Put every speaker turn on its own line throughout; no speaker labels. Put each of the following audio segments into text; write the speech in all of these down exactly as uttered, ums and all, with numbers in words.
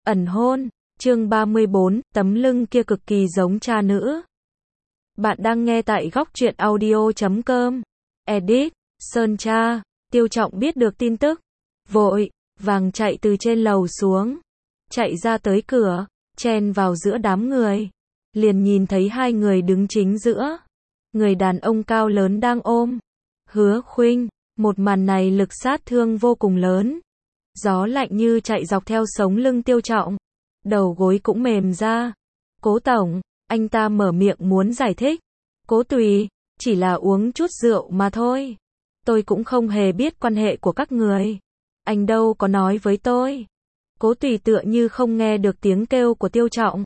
Ẩn hôn, chương ba mươi bốn, tấm lưng kia cực kỳ giống cha nữ. Bạn đang nghe tại góc truyện audio chấm com. Edit, Sơn Cha. Tiêu Trọng biết được tin tức, vội vàng chạy từ trên lầu xuống, chạy ra tới cửa, chen vào giữa đám người, liền nhìn thấy hai người đứng chính giữa. Người đàn ông cao lớn đang ôm Hứa Khuynh, một màn này lực sát thương vô cùng lớn. Gió lạnh như chạy dọc theo sống lưng Tiêu Trọng, đầu gối cũng mềm ra. Cố tổng, anh ta mở miệng muốn giải thích. Cố Tùy, chỉ là uống chút rượu mà thôi. Tôi cũng không hề biết quan hệ của các người. Anh đâu có nói với tôi. Cố Tùy tựa như không nghe được tiếng kêu của Tiêu Trọng.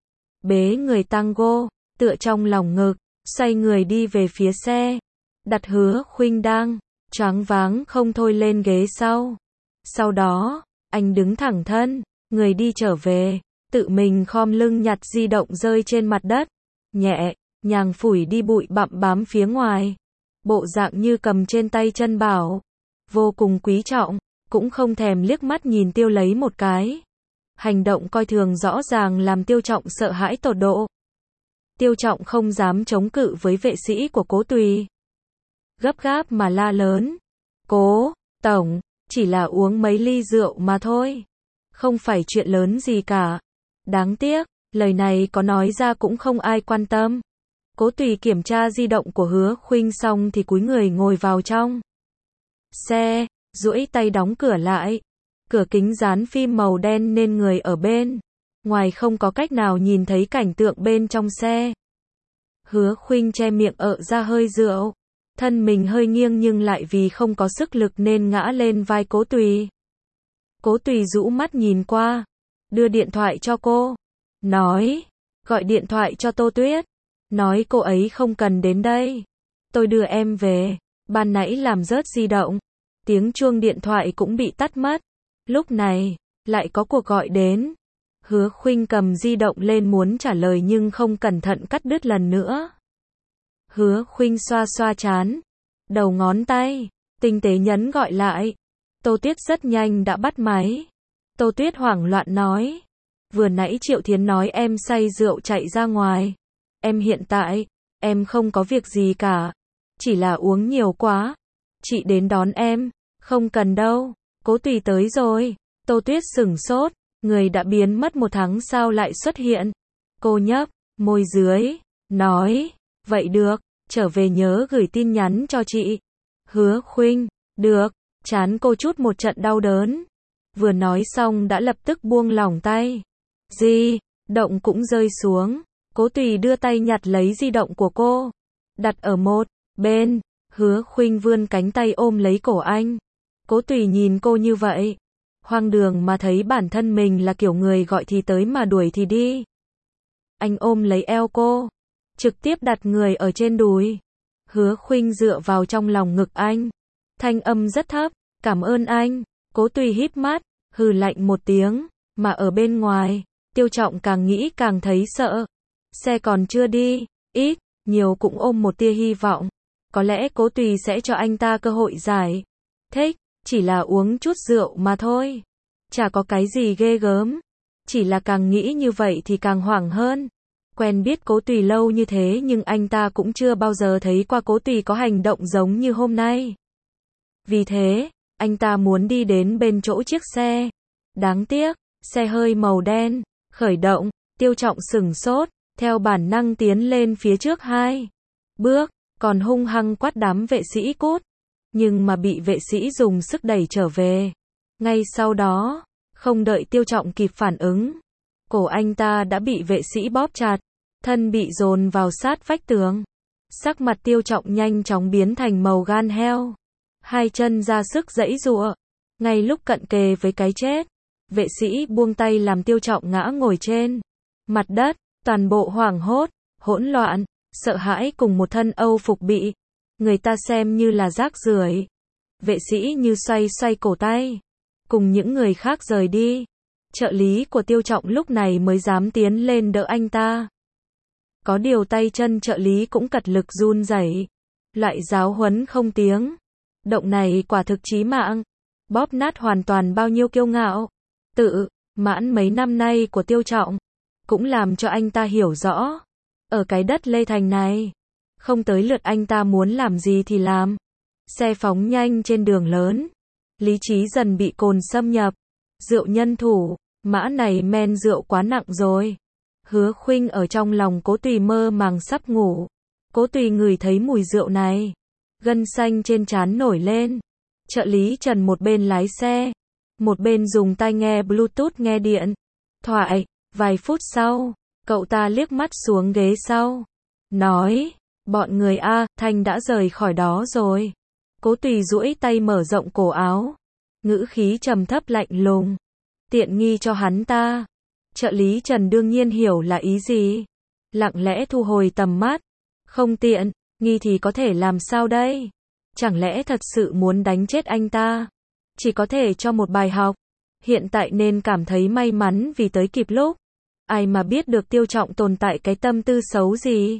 Bế người tango, tựa trong lòng ngực, xoay người đi về phía xe. Đặt Hứa Khuynh đang choáng váng không thôi lên ghế sau. Sau đó, anh đứng thẳng thân, người đi trở về, tự mình khom lưng nhặt di động rơi trên mặt đất, nhẹ nhàng phủi đi bụi bặm bám phía ngoài. Bộ dạng như cầm trên tay chân bảo, vô cùng quý trọng, cũng không thèm liếc mắt nhìn Tiêu Lấy một cái. Hành động coi thường rõ ràng làm Tiêu Trọng sợ hãi tột độ. Tiêu Trọng không dám chống cự với vệ sĩ của Cố Tùy. Gấp gáp mà la lớn, Cố tổng, chỉ là uống mấy ly rượu mà thôi. Không phải chuyện lớn gì cả. Đáng tiếc, lời này có nói ra cũng không ai quan tâm. Cố Tùy kiểm tra di động của Hứa Khuynh xong thì cúi người ngồi vào trong xe, duỗi tay đóng cửa lại. Cửa kính dán phim màu đen nên người ở bên ngoài không có cách nào nhìn thấy cảnh tượng bên trong xe. Hứa Khuynh che miệng ợ ra hơi rượu, thân mình hơi nghiêng nhưng lại vì không có sức lực nên ngã lên vai Cố Tùy. Cố Tùy rũ mắt nhìn qua, đưa điện thoại cho cô, nói, gọi điện thoại cho Tô Tuyết, nói cô ấy không cần đến đây, tôi đưa em về. Ban nãy làm rớt di động, tiếng chuông điện thoại cũng bị tắt mất. Lúc này, lại có cuộc gọi đến. Hứa Khuynh cầm di động lên muốn trả lời nhưng không cẩn thận cắt đứt lần nữa. Hứa Khuynh xoa xoa trán, đầu ngón tay, tinh tế nhấn gọi lại. Tô Tuyết rất nhanh đã bắt máy. Tô Tuyết hoảng loạn nói, vừa nãy Triệu Thiến nói em say rượu chạy ra ngoài. Em hiện tại, em không có việc gì cả, chỉ là uống nhiều quá. Chị đến đón em, không cần đâu, Cố Tùy tới rồi. Tô Tuyết sửng sốt, người đã biến mất một tháng sao lại xuất hiện. Cô nhấp môi dưới, nói, vậy được, trở về nhớ gửi tin nhắn cho chị. Hứa Khuynh, được. Chán cô chút một trận đau đớn. Vừa nói xong đã lập tức buông lỏng tay. Di động cũng rơi xuống. Cố Tùy đưa tay nhặt lấy di động của cô, đặt ở một bên. Hứa Khuynh vươn cánh tay ôm lấy cổ anh. Cố Tùy nhìn cô như vậy, hoang đường mà thấy bản thân mình là kiểu người gọi thì tới mà đuổi thì đi. Anh ôm lấy eo cô, trực tiếp đặt người ở trên đùi. Hứa Khuynh dựa vào trong lòng ngực anh, thanh âm rất thấp, cảm ơn anh. Cố Tùy híp mắt, hừ lạnh một tiếng, mà ở bên ngoài, Tiêu Trọng càng nghĩ càng thấy sợ. Xe còn chưa đi, ít nhiều cũng ôm một tia hy vọng. Có lẽ Cố Tùy sẽ cho anh ta cơ hội giải thích, chỉ là uống chút rượu mà thôi. Chả có cái gì ghê gớm. Chỉ là càng nghĩ như vậy thì càng hoảng hơn. Quen biết Cố Tùy lâu như thế nhưng anh ta cũng chưa bao giờ thấy qua Cố Tùy có hành động giống như hôm nay. Vì thế, anh ta muốn đi đến bên chỗ chiếc xe. Đáng tiếc, xe hơi màu đen, khởi động, Tiêu Trọng sửng sốt, theo bản năng tiến lên phía trước hai bước, còn hung hăng quát đám vệ sĩ cút. Nhưng mà bị vệ sĩ dùng sức đẩy trở về. Ngay sau đó, không đợi Tiêu Trọng kịp phản ứng, cổ anh ta đã bị vệ sĩ bóp chặt, thân bị dồn vào sát vách tường. Sắc mặt Tiêu Trọng nhanh chóng biến thành màu gan heo. Hai chân ra sức giãy giụa. Ngay lúc cận kề với cái chết, vệ sĩ buông tay làm Tiêu Trọng ngã ngồi trên mặt đất, toàn bộ hoảng hốt, hỗn loạn, sợ hãi cùng một thân âu phục bị người ta xem như là rác rưởi. Vệ sĩ như xoay xoay cổ tay, cùng những người khác rời đi. Trợ lý của Tiêu Trọng lúc này mới dám tiến lên đỡ anh ta. Có điều tay chân trợ lý cũng cật lực run rẩy. Loại giáo huấn không tiếng động này quả thực chí mạng, bóp nát hoàn toàn bao nhiêu kiêu ngạo, tự mãn mấy năm nay của Tiêu Trọng, cũng làm cho anh ta hiểu rõ, ở cái đất Lê Thành này, không tới lượt anh ta muốn làm gì thì làm. Xe phóng nhanh trên đường lớn, lý trí dần bị cồn xâm nhập, rượu nhân thủ, mã này men rượu quá nặng rồi. Hứa Khuynh ở trong lòng Cố Tùy mơ màng sắp ngủ, Cố Tùy ngửi thấy mùi rượu này, gân xanh trên trán nổi lên. Trợ lý Trần một bên lái xe, một bên dùng tai nghe Bluetooth nghe điện thoại. Vài phút sau, cậu ta liếc mắt xuống ghế sau, nói, bọn người A, Thanh đã rời khỏi đó rồi. Cố Tùy duỗi tay mở rộng cổ áo, ngữ khí trầm thấp lạnh lùng, tiện nghi cho hắn ta. Trợ lý Trần đương nhiên hiểu là ý gì, lặng lẽ thu hồi tầm mắt, không tiện nghi thì có thể làm sao đây? Chẳng lẽ thật sự muốn đánh chết anh ta? Chỉ có thể cho một bài học, hiện tại nên cảm thấy may mắn vì tới kịp lúc. Ai mà biết được Tiêu Trọng tồn tại cái tâm tư xấu gì.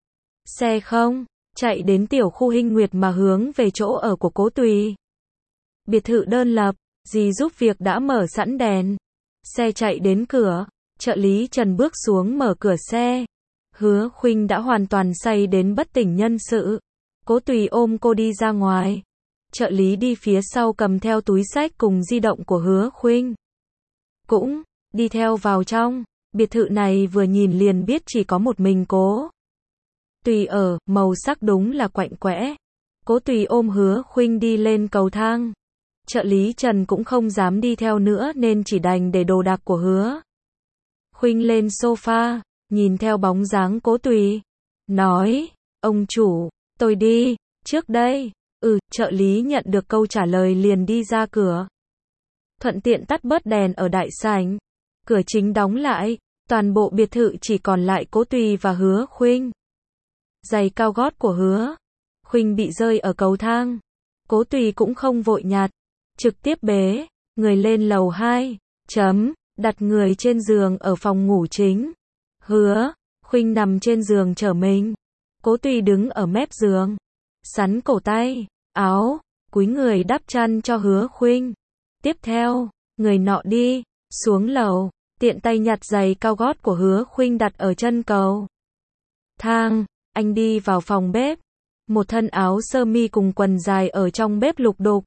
Xe không, chạy đến tiểu khu Hinh Nguyệt mà hướng về chỗ ở của Cố Tùy. Biệt thự đơn lập, dì giúp việc đã mở sẵn đèn. Xe chạy đến cửa, trợ lý Trần bước xuống mở cửa xe. Hứa Khuynh đã hoàn toàn say đến bất tỉnh nhân sự. Cố Tùy ôm cô đi ra ngoài. Trợ lý đi phía sau cầm theo túi xách cùng di động của Hứa Khuynh, cũng đi theo vào trong. Biệt thự này vừa nhìn liền biết chỉ có một mình Cố Tùy ở, màu sắc đúng là quạnh quẽ. Cố Tùy ôm Hứa Khuynh đi lên cầu thang. Trợ lý Trần cũng không dám đi theo nữa nên chỉ đành để đồ đạc của Hứa Khuynh lên sofa, nhìn theo bóng dáng Cố Tùy, nói, ông chủ, tôi đi trước đây. Ừ, trợ lý nhận được câu trả lời liền đi ra cửa. Thuận tiện tắt bớt đèn ở đại sảnh. Cửa chính đóng lại, toàn bộ biệt thự chỉ còn lại Cố Tùy và Hứa Khuynh. Giày cao gót của Hứa Khuynh bị rơi ở cầu thang. Cố Tùy cũng không vội nhặt, trực tiếp bế người lên lầu hai, chấm, đặt người trên giường ở phòng ngủ chính. Hứa Khuynh nằm trên giường trở mình. Cố Tùy đứng ở mép giường, sắn cổ tay, áo, cúi người đắp chăn cho Hứa Khuynh. Tiếp theo, người nọ đi xuống lầu, tiện tay nhặt giày cao gót của Hứa Khuynh đặt ở chân cầu thang. Anh đi vào phòng bếp, một thân áo sơ mi cùng quần dài ở trong bếp lục đục.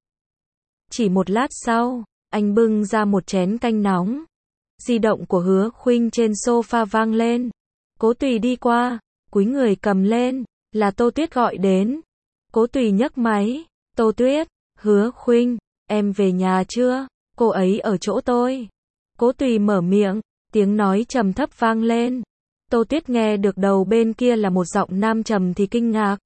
Chỉ một lát sau, anh bưng ra một chén canh nóng. Di động của Hứa Khuynh trên sofa vang lên. Cố Tùy đi qua, cúi người cầm lên, là Tô Tuyết gọi đến. Cố Tùy nhấc máy, Tô Tuyết, Hứa Khuynh, em về nhà chưa? Cô ấy ở chỗ tôi. Cố Tùy mở miệng, tiếng nói trầm thấp vang lên. Tô Tuyết nghe được đầu bên kia là một giọng nam trầm thì kinh ngạc.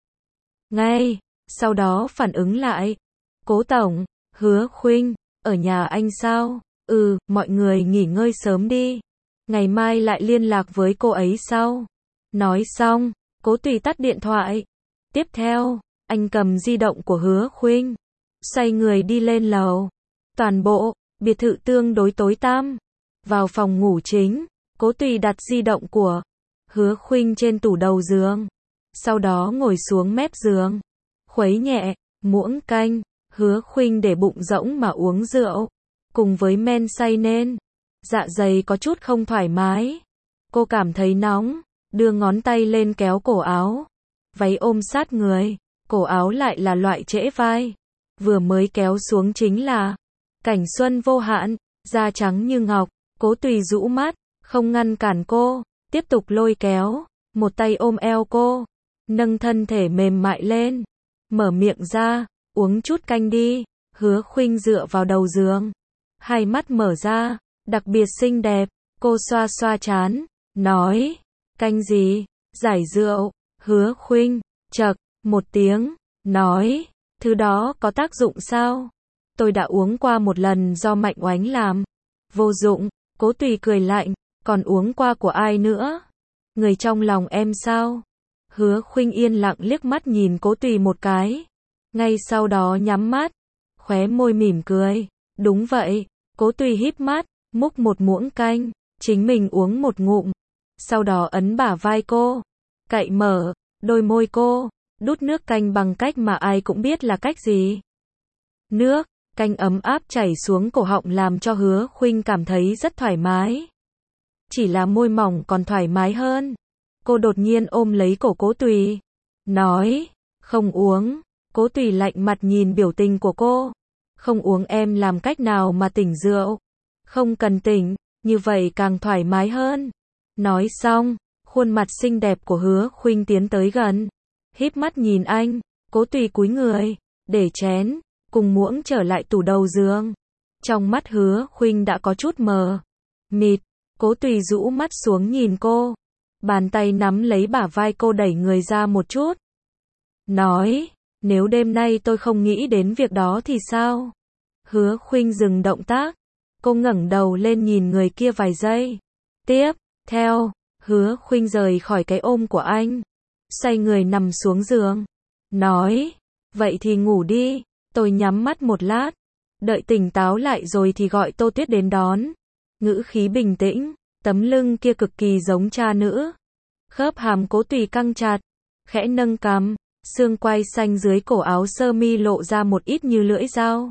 Ngay sau đó phản ứng lại. Cố tổng, Hứa Khuynh, ở nhà anh sao? Ừ, mọi người nghỉ ngơi sớm đi. Ngày mai lại liên lạc với cô ấy sau. Nói xong, Cố Tùy tắt điện thoại. Tiếp theo, anh cầm di động của Hứa Khuynh, xoay người đi lên lầu. Toàn bộ biệt thự tương đối tối tăm. Vào phòng ngủ chính, Cố Tùy đặt di động của Hứa Khuynh trên tủ đầu giường. Sau đó ngồi xuống mép giường, khuấy nhẹ muỗng canh. Hứa Khuynh để bụng rỗng mà uống rượu, cùng với men say nên dạ dày có chút không thoải mái. Cô cảm thấy nóng, đưa ngón tay lên kéo cổ áo. Váy ôm sát người, cổ áo lại là loại trễ vai. Vừa mới kéo xuống chính là cảnh xuân vô hạn, da trắng như ngọc. Cố Tùy rũ mắt, không ngăn cản cô, tiếp tục lôi kéo, một tay ôm eo cô, nâng thân thể mềm mại lên, mở miệng ra, uống chút canh đi. Hứa Khuynh dựa vào đầu giường, hai mắt mở ra, đặc biệt xinh đẹp. Cô xoa xoa trán, nói, canh gì? Giải rượu. Hứa Khuynh chậc một tiếng, nói, thứ đó có tác dụng sao? Tôi đã uống qua một lần do Mạnh Oánh làm. Vô dụng. Cố Tùy cười lạnh, còn uống qua của ai nữa? Người trong lòng em sao? Hứa Khuynh yên lặng liếc mắt nhìn Cố Tùy một cái, ngay sau đó nhắm mắt, khóe môi mỉm cười. Đúng vậy. Cố Tùy híp mắt, múc một muỗng canh, chính mình uống một ngụm, sau đó ấn bả vai cô, cạy mở đôi môi cô, đút nước canh bằng cách mà ai cũng biết là cách gì. Nước. Canh ấm áp chảy xuống cổ họng làm cho Hứa Khuynh cảm thấy rất thoải mái. Chỉ là môi mỏng còn thoải mái hơn. Cô đột nhiên ôm lấy cổ Cố Tùy, nói, không uống. Cố Tùy lạnh mặt nhìn biểu tình của cô. Không uống em làm cách nào mà tỉnh rượu. Không cần tỉnh, như vậy càng thoải mái hơn. Nói xong, khuôn mặt xinh đẹp của Hứa Khuynh tiến tới gần, híp mắt nhìn anh. Cố Tùy cúi người, để chén cùng muỗng trở lại tủ đầu giường. Trong mắt Hứa Khuynh đã có chút mờ mịt. Cố Tùy rũ mắt xuống nhìn cô, bàn tay nắm lấy bả vai cô đẩy người ra một chút. Nói, nếu đêm nay tôi không nghĩ đến việc đó thì sao? Hứa Khuynh dừng động tác. Cô ngẩng đầu lên nhìn người kia vài giây. Tiếp theo, Hứa Khuynh rời khỏi cái ôm của anh, xoay người nằm xuống giường. Nói, vậy thì ngủ đi, tôi nhắm mắt một lát. Đợi tỉnh táo lại rồi thì gọi Tô Tuyết đến đón. Ngữ khí bình tĩnh, tấm lưng kia cực kỳ giống cha nữ. Khớp hàm Cố Tùy căng chặt, khẽ nâng cằm, xương quai xanh dưới cổ áo sơ mi lộ ra một ít như lưỡi dao.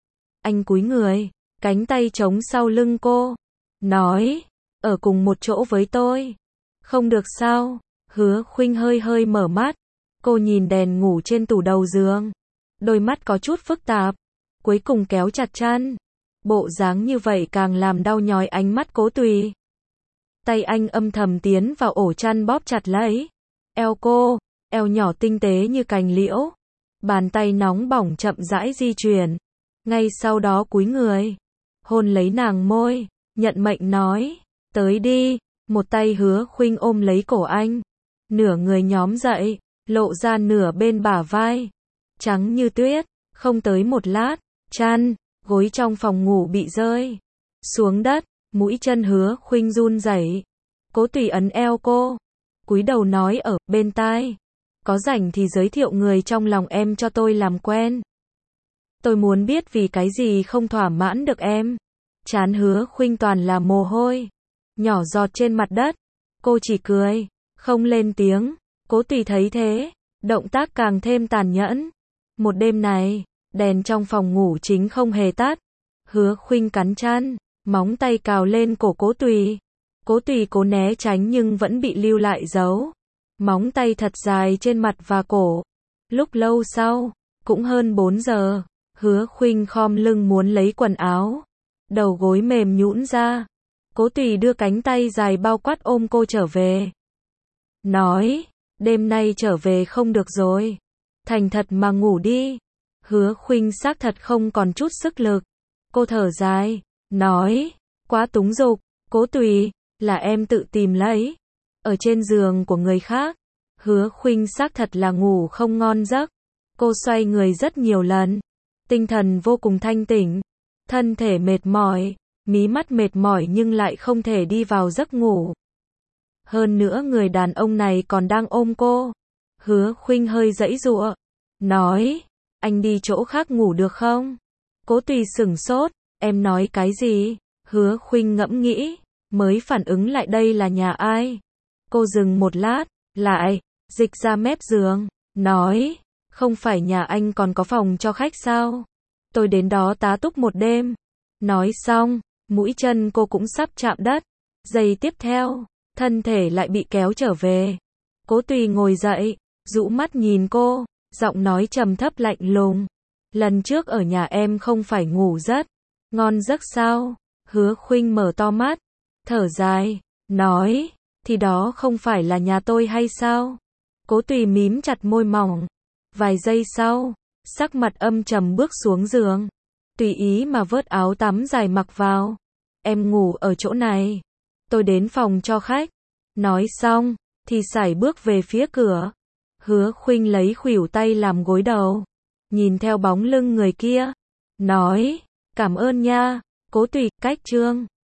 Anh cúi người, cánh tay chống sau lưng cô, nói, ở cùng một chỗ với tôi. Không được sao? Hứa Khuynh hơi hơi mở mắt. Cô nhìn đèn ngủ trên tủ đầu giường, đôi mắt có chút phức tạp, cuối cùng kéo chặt chăn. Bộ dáng như vậy càng làm đau nhói ánh mắt Cố Tùy. Tay anh âm thầm tiến vào ổ chăn bóp chặt lấy eo cô, eo nhỏ tinh tế như cành liễu. Bàn tay nóng bỏng chậm rãi di chuyển, ngay sau đó cúi người, hôn lấy nàng môi, nhận mệnh nói, tới đi. Một tay Hứa Khuynh ôm lấy cổ anh, nửa người nhóm dậy, lộ ra nửa bên bả vai, trắng như tuyết. Không tới một lát, chăn, gối trong phòng ngủ bị rơi xuống đất, mũi chân Hứa Khuynh run rẩy. Cố Tùy ấn eo cô, cúi đầu nói ở bên tai, có rảnh thì giới thiệu người trong lòng em cho tôi làm quen. Tôi muốn biết vì cái gì không thỏa mãn được em. Trán Hứa Khuynh toàn là mồ hôi, nhỏ giọt trên mặt đất. Cô chỉ cười, không lên tiếng. Cố Tùy thấy thế, động tác càng thêm tàn nhẫn. Một đêm này, đèn trong phòng ngủ chính không hề tắt. Hứa Khuynh cắn chăn, móng tay cào lên cổ Cố Tùy. Cố Tùy cố né tránh nhưng vẫn bị lưu lại dấu móng tay thật dài trên mặt và cổ. Lúc lâu sau, cũng hơn bốn giờ, Hứa Khuynh khom lưng muốn lấy quần áo, đầu gối mềm nhũn ra. Cố Tùy đưa cánh tay dài bao quát ôm cô trở về. Nói, đêm nay trở về không được rồi. Thành thật mà ngủ đi. Hứa Khuynh xác thật không còn chút sức lực. Cô thở dài, nói, quá túng dục. Cố Tùy, là em tự tìm lấy. Ở trên giường của người khác. Hứa Khuynh xác thật là ngủ không ngon giấc. Cô xoay người rất nhiều lần. Tinh thần vô cùng thanh tỉnh. Thân thể mệt mỏi, mí mắt mệt mỏi nhưng lại không thể đi vào giấc ngủ. Hơn nữa người đàn ông này còn đang ôm cô. Hứa Khuynh hơi giãy giụa, nói, anh đi chỗ khác ngủ được không? Cố Tùy sửng sốt, em nói cái gì? Hứa Khuynh ngẫm nghĩ, mới phản ứng lại đây là nhà ai. Cô dừng một lát, lại dịch ra mép giường, nói, không phải nhà anh còn có phòng cho khách sao? Tôi đến đó tá túc một đêm. Nói xong, mũi chân cô cũng sắp chạm đất. Giây tiếp theo, thân thể lại bị kéo trở về. Cố Tùy ngồi dậy, rũ mắt nhìn cô, giọng nói trầm thấp lạnh lùng. Lần trước ở nhà em không phải ngủ rất ngon giấc sao? Hứa Khuynh mở to mắt, thở dài, nói, thì đó không phải là nhà tôi hay sao? Cố Tùy mím chặt môi mỏng. Vài giây sau, sắc mặt âm trầm bước xuống giường, tùy ý mà vớt áo tắm dài mặc vào. Em ngủ ở chỗ này, tôi đến phòng cho khách. Nói xong, thì sải bước về phía cửa. Hứa Khuynh lấy khuỷu tay làm gối đầu, nhìn theo bóng lưng người kia, nói, cảm ơn nha. Cố Tùy, cách chương